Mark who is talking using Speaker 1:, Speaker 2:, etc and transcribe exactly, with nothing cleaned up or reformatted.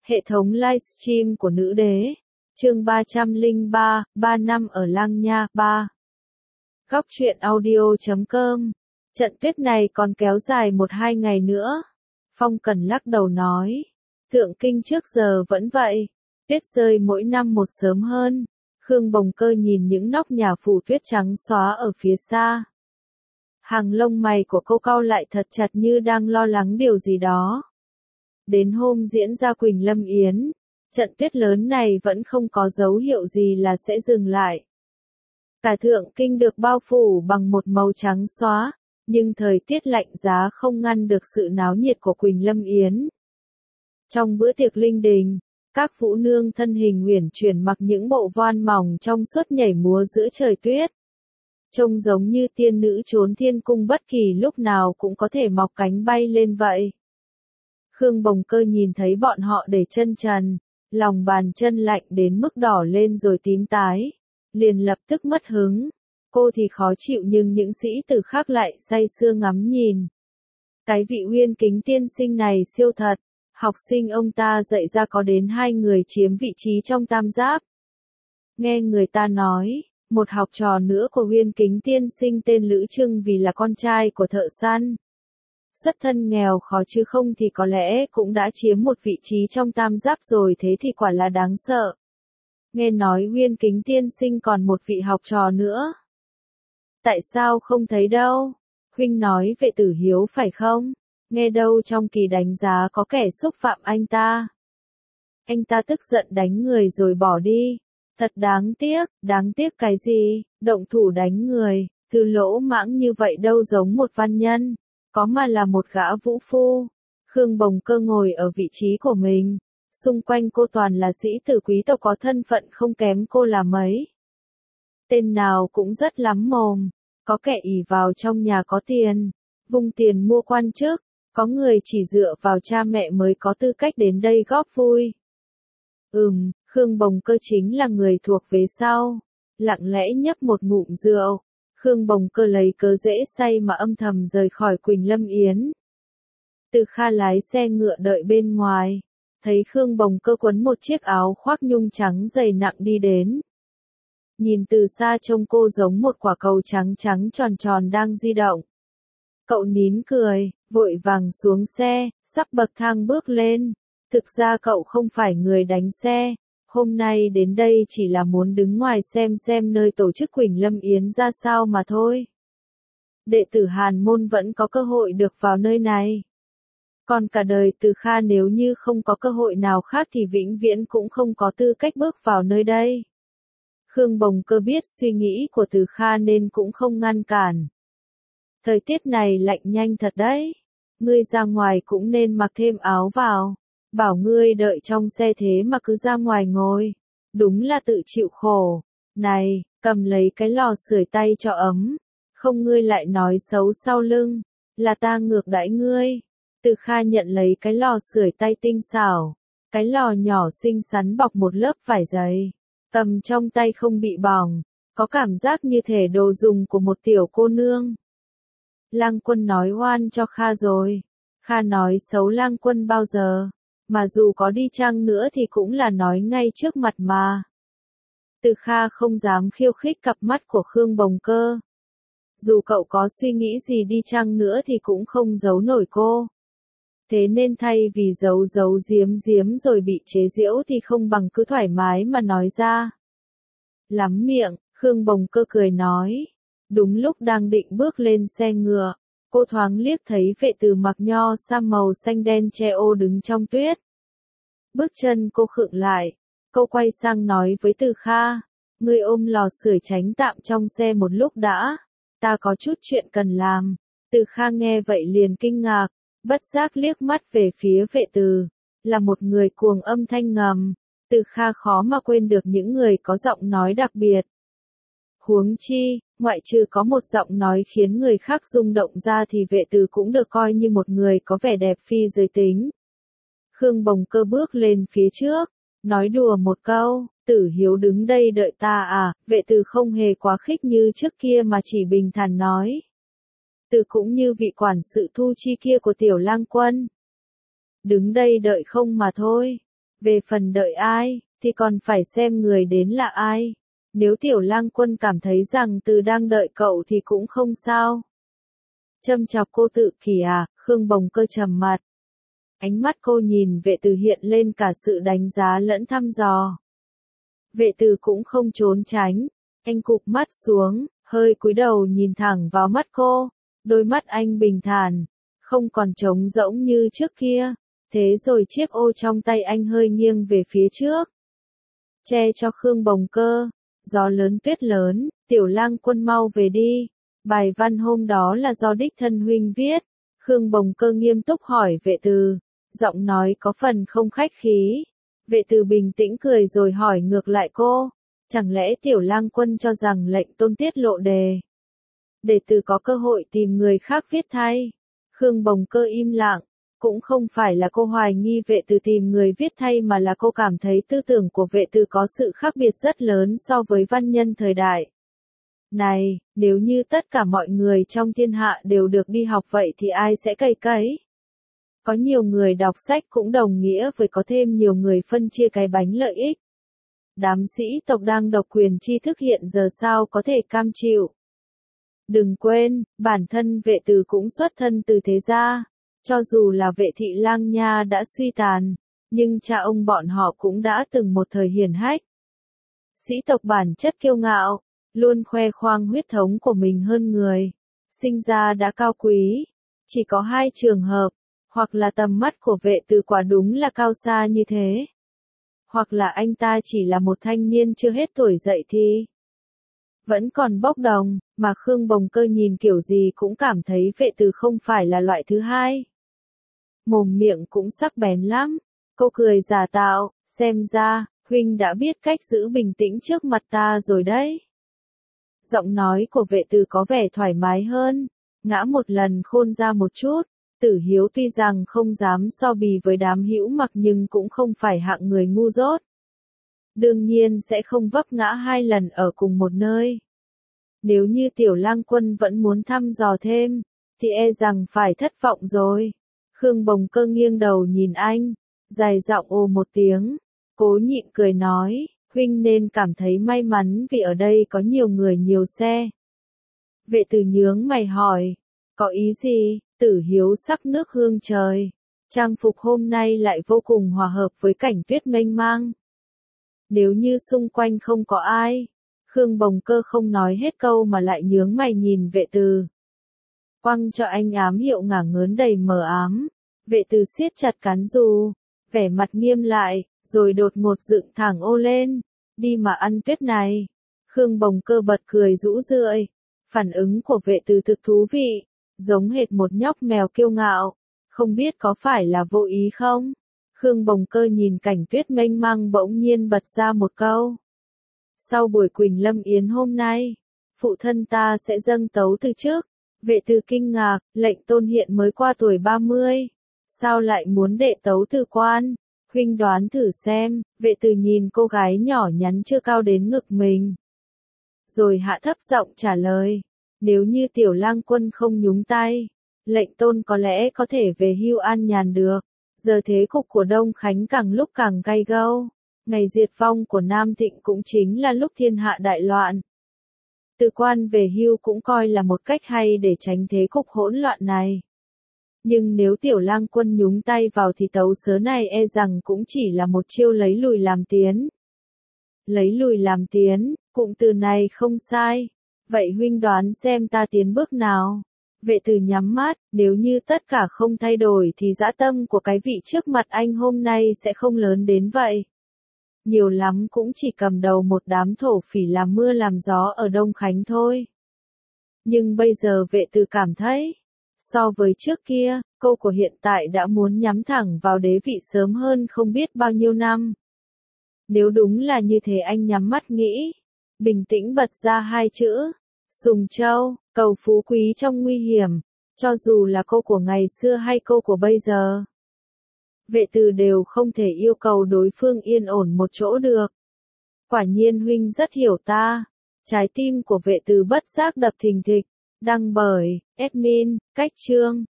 Speaker 1: Hệ thống livestream của nữ đế. Chương ba trăm lẻ ba, ba năm ở Lăng Nha, ba. Góc truyện audio chấm com. Trận tuyết này còn kéo dài một hai ngày nữa. Phong Cần lắc đầu nói. Thượng Kinh trước giờ vẫn vậy. Tuyết rơi mỗi năm một sớm hơn. Khương Bồng Cơ nhìn những nóc nhà phủ tuyết trắng xóa ở phía xa. Hàng lông mày của cô cau lại thật chặt như đang lo lắng điều gì đó. Đến hôm diễn ra Quỳnh Lâm Yến, trận tuyết lớn này vẫn không có dấu hiệu gì là sẽ dừng lại. Cả Thượng Kinh được bao phủ bằng một màu trắng xóa, nhưng thời tiết lạnh giá không ngăn được sự náo nhiệt của Quỳnh Lâm Yến. Trong bữa tiệc linh đình, các vũ nương thân hình uyển chuyển mặc những bộ voan mỏng trong suốt nhảy múa giữa trời tuyết. Trông giống như tiên nữ trốn thiên cung bất kỳ lúc nào cũng có thể mọc cánh bay lên vậy. Khương Bồng Cơ nhìn thấy bọn họ để chân trần, lòng bàn chân lạnh đến mức đỏ lên rồi tím tái, liền lập tức mất hứng. Cô thì khó chịu nhưng những sĩ tử khác lại say sưa ngắm nhìn. Cái vị Uyên Kính tiên sinh này siêu thật, học sinh ông ta dạy ra có đến hai người chiếm vị trí trong tam giáp. Nghe người ta nói, một học trò nữa của Uyên Kính tiên sinh tên Lữ Trưng vì là con trai của thợ săn. Xuất thân nghèo khó chứ không thì có lẽ cũng đã chiếm một vị trí trong tam giáp rồi, thế thì quả là đáng sợ. Nghe nói Uyên Kính tiên sinh còn một vị học trò nữa. Tại sao không thấy đâu? Huynh nói Vệ Tử Hiếu phải không? Nghe đâu trong kỳ đánh giá có kẻ xúc phạm anh ta. Anh ta tức giận đánh người rồi bỏ đi. Thật đáng tiếc, đáng tiếc cái gì? Động thủ đánh người, Từ lỗ mãng như vậy đâu giống một văn nhân. Có mà là một gã vũ phu. Khương Bồng Cơ ngồi ở vị trí của mình. Xung quanh cô toàn là sĩ tử quý tộc có thân phận không kém cô là mấy. Tên nào cũng rất lắm mồm. Có kẻ ỷ vào trong nhà có tiền, vung tiền mua quan chức. Có người chỉ dựa vào cha mẹ mới có tư cách đến đây góp vui. Ừm, Khương Bồng Cơ chính là người thuộc về sau. Lặng lẽ nhấp một ngụm rượu. Khương Bồng Cơ lấy cớ dễ say mà âm thầm rời khỏi Quỳnh Lâm Yến. Từ Kha lái xe ngựa đợi bên ngoài. Thấy Khương Bồng Cơ quấn một chiếc áo khoác nhung trắng dày nặng đi đến. Nhìn từ xa trông cô giống một quả cầu trắng trắng tròn tròn đang di động. Cậu nín cười, vội vàng xuống xe, sắp bậc thang bước lên. Thực ra cậu không phải người đánh xe. Hôm nay đến đây chỉ là muốn đứng ngoài xem xem nơi tổ chức Quỳnh Lâm Yến ra sao mà thôi. Đệ tử Hàn môn vẫn có cơ hội được vào nơi này. Còn cả đời Từ Kha nếu như không có cơ hội nào khác thì vĩnh viễn cũng không có tư cách bước vào nơi đây. Khương Bồng Cơ biết suy nghĩ của Từ Kha nên cũng không ngăn cản. Thời tiết này lạnh nhanh thật đấy. Ngươi ra ngoài cũng nên mặc thêm áo vào. Bảo ngươi đợi trong xe thế mà cứ ra ngoài ngồi. Đúng là tự chịu khổ. Này, cầm lấy cái lò sưởi tay cho ấm. Không ngươi lại nói xấu sau lưng. Là ta ngược đãi ngươi. Từ Kha nhận lấy cái lò sưởi tay tinh xảo. Cái lò nhỏ xinh xắn bọc một lớp vải dày. Cầm trong tay không bị bỏng. Có cảm giác như thể đồ dùng của một tiểu cô nương. Lang Quân nói oan cho Kha rồi. Kha nói xấu Lang Quân bao giờ. Mà dù có đi chăng nữa thì cũng là nói ngay trước mặt mà. Từ Kha không dám khiêu khích cặp mắt của Khương Bồng Cơ. Dù cậu có suy nghĩ gì đi chăng nữa thì cũng không giấu nổi cô. Thế nên thay vì giấu giấu giếm giếm rồi bị chế giễu thì không bằng cứ thoải mái mà nói ra. Lắm miệng, Khương Bồng Cơ cười nói. Đúng lúc đang định bước lên xe ngựa. Cô thoáng liếc thấy Vệ Tử mặc nho sa màu xanh đen che ô đứng trong tuyết. Bước chân cô khựng lại. Cô quay sang nói với Từ Kha. Ngươi ôm lò sưởi tránh tạm trong xe một lúc đã. Ta có chút chuyện cần làm. Từ Kha nghe vậy liền kinh ngạc. Bất giác liếc mắt về phía Vệ Tử. Là một người cuồng âm thanh ngầm. Từ Kha khó mà quên được những người có giọng nói đặc biệt. Huống chi, ngoại trừ có một giọng nói khiến người khác rung động ra thì Vệ Tử cũng được coi như một người có vẻ đẹp phi giới tính. Khương Bồng Cơ bước lên phía trước, nói đùa một câu, Tử Hiếu đứng đây đợi ta à, Vệ Tử không hề quá khích như trước kia mà chỉ bình thản nói. Tử cũng như vị quản sự thu chi kia của Tiểu Lang Quân. Đứng đây đợi không mà thôi. Về phần đợi ai, thì còn phải xem người đến là ai. Nếu Tiểu Lang Quân cảm thấy rằng Từ đang đợi cậu thì cũng không sao. Châm chọc cô tự kỷ à, Khương Bồng Cơ trầm mặt. Ánh mắt cô nhìn Vệ Từ hiện lên cả sự đánh giá lẫn thăm dò. Vệ Từ cũng không trốn tránh, anh cụp mắt xuống, hơi cúi đầu nhìn thẳng vào mắt cô, đôi mắt anh bình thản, không còn trống rỗng như trước kia, thế rồi chiếc ô trong tay anh hơi nghiêng về phía trước. Che cho Khương Bồng Cơ, gió lớn tuyết lớn, Tiểu Lang Quân mau về đi, bài văn hôm đó là do đích thân huynh viết. Khương Bồng Cơ nghiêm túc hỏi Vệ Từ, giọng nói có phần không khách khí. Vệ Từ bình tĩnh cười rồi hỏi ngược lại cô, chẳng lẽ Tiểu Lang Quân cho rằng lệnh tôn tiết lộ đề, để Từ có cơ hội tìm người khác viết thay? Khương Bồng Cơ im lặng, cũng không phải là cô hoài nghi Vệ Từ tìm người viết thay mà là cô cảm thấy tư tưởng của Vệ Từ có sự khác biệt rất lớn so với văn nhân thời đại. Này, nếu như tất cả mọi người trong thiên hạ đều được đi học vậy thì ai sẽ cày cấy? Có nhiều người đọc sách cũng đồng nghĩa với có thêm nhiều người phân chia cái bánh lợi ích. Đám sĩ tộc đang độc quyền tri thức hiện giờ sao có thể cam chịu? Đừng quên, bản thân Vệ Từ cũng xuất thân từ thế gia. Cho dù là Vệ thị Lang Nha đã suy tàn, nhưng cha ông bọn họ cũng đã từng một thời hiển hách. Sĩ tộc bản chất kiêu ngạo, luôn khoe khoang huyết thống của mình hơn người, sinh ra đã cao quý. Chỉ có hai trường hợp, hoặc là tầm mắt của Vệ Từ quả đúng là cao xa như thế, hoặc là anh ta chỉ là một thanh niên chưa hết tuổi dậy thì vẫn còn bốc đồng, mà Khương Bồng Cơ nhìn kiểu gì cũng cảm thấy Vệ Từ không phải là loại thứ hai. Mồm miệng cũng sắc bén lắm, cô cười giả tạo, xem ra, huynh đã biết cách giữ bình tĩnh trước mặt ta rồi đấy. Giọng nói của Vệ Từ có vẻ thoải mái hơn, ngã một lần khôn ra một chút. Tử Hiếu tuy rằng không dám so bì với đám hữu mặc nhưng cũng không phải hạng người ngu dốt. Đương nhiên sẽ không vấp ngã hai lần ở cùng một nơi. Nếu như Tiểu Lang Quân vẫn muốn thăm dò thêm, thì e rằng phải thất vọng rồi. Khương Bồng Cơ nghiêng đầu nhìn anh, dài giọng ồ một tiếng, cố nhịn cười nói, huynh nên cảm thấy may mắn vì ở đây có nhiều người nhiều xe. Vệ Từ nhướng mày hỏi, có ý gì? Tử Hiếu sắc nước hương trời, trang phục hôm nay lại vô cùng hòa hợp với cảnh tuyết mênh mang. Nếu như xung quanh không có ai, Khương Bồng Cơ không nói hết câu mà lại nhướng mày nhìn Vệ Từ. Quăng cho anh ám hiệu ngả ngớn đầy mờ ám, Vệ Từ siết chặt cán dù, vẻ mặt nghiêm lại, rồi đột ngột dựng thẳng ô lên, đi mà ăn tuyết này. Khương Bồng Cơ bật cười rũ rượi, phản ứng của Vệ Từ thực thú vị, giống hệt một nhóc mèo kiêu ngạo, không biết có phải là vô ý không? Khương Bồng Cơ nhìn cảnh tuyết mênh mang bỗng nhiên bật ra một câu. Sau buổi Quỳnh Lâm Yến hôm nay, phụ thân ta sẽ dâng tấu từ trước. Vệ Từ kinh ngạc, lệnh tôn hiện mới qua tuổi ba mươi, sao lại muốn đệ tấu từ quan? Huynh đoán thử xem. Vệ Từ nhìn cô gái nhỏ nhắn chưa cao đến ngực mình, rồi hạ thấp giọng trả lời. Nếu như Tiểu Lang Quân không nhúng tay, lệnh tôn có lẽ có thể về hưu an nhàn được. Giờ thế cục của Đông Khánh càng lúc càng gay gâu. Ngày diệt vong của Nam Thịnh cũng chính là lúc thiên hạ đại loạn. Từ quan về hưu cũng coi là một cách hay để tránh thế cục hỗn loạn này. Nhưng nếu Tiểu Lang Quân nhúng tay vào thì tấu sớ này e rằng cũng chỉ là một chiêu lấy lùi làm tiến. Lấy lùi làm tiến, cụm từ này không sai. Vậy huynh đoán xem ta tiến bước nào? Vệ Từ nhắm mắt, nếu như tất cả không thay đổi thì dã tâm của cái vị trước mặt anh hôm nay sẽ không lớn đến vậy. Nhiều lắm cũng chỉ cầm đầu một đám thổ phỉ làm mưa làm gió ở Đông Khánh thôi. Nhưng bây giờ Vệ Từ cảm thấy, so với trước kia, cô của hiện tại đã muốn nhắm thẳng vào đế vị sớm hơn không biết bao nhiêu năm. Nếu đúng là như thế anh nhắm mắt nghĩ, bình tĩnh bật ra hai chữ, Sùng Châu, cầu phú quý trong nguy hiểm, cho dù là cô của ngày xưa hay cô của bây giờ. Vệ Từ đều không thể yêu cầu đối phương yên ổn một chỗ được. Quả nhiên huynh rất hiểu ta. Trái tim của Vệ Từ bất giác đập thình thịch, đăng bởi, admin, cách chương.